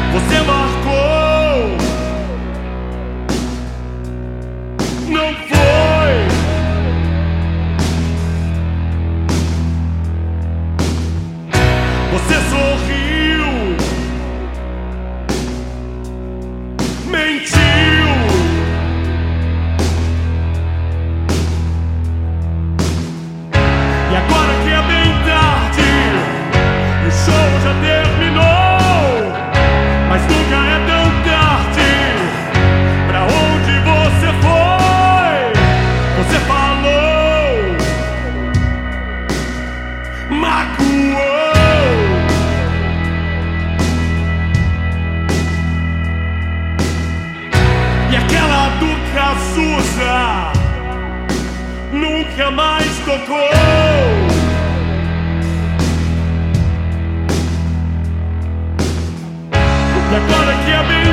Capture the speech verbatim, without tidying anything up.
Você marcou, não foi. Você sorriu, mentiu. E agora que é bem tarde, o show já terminou, mas nunca é tão tarde. Pra onde você foi? Você falou, magoou. E aquela Duca Azusa nunca mais tocou. E agora que é bem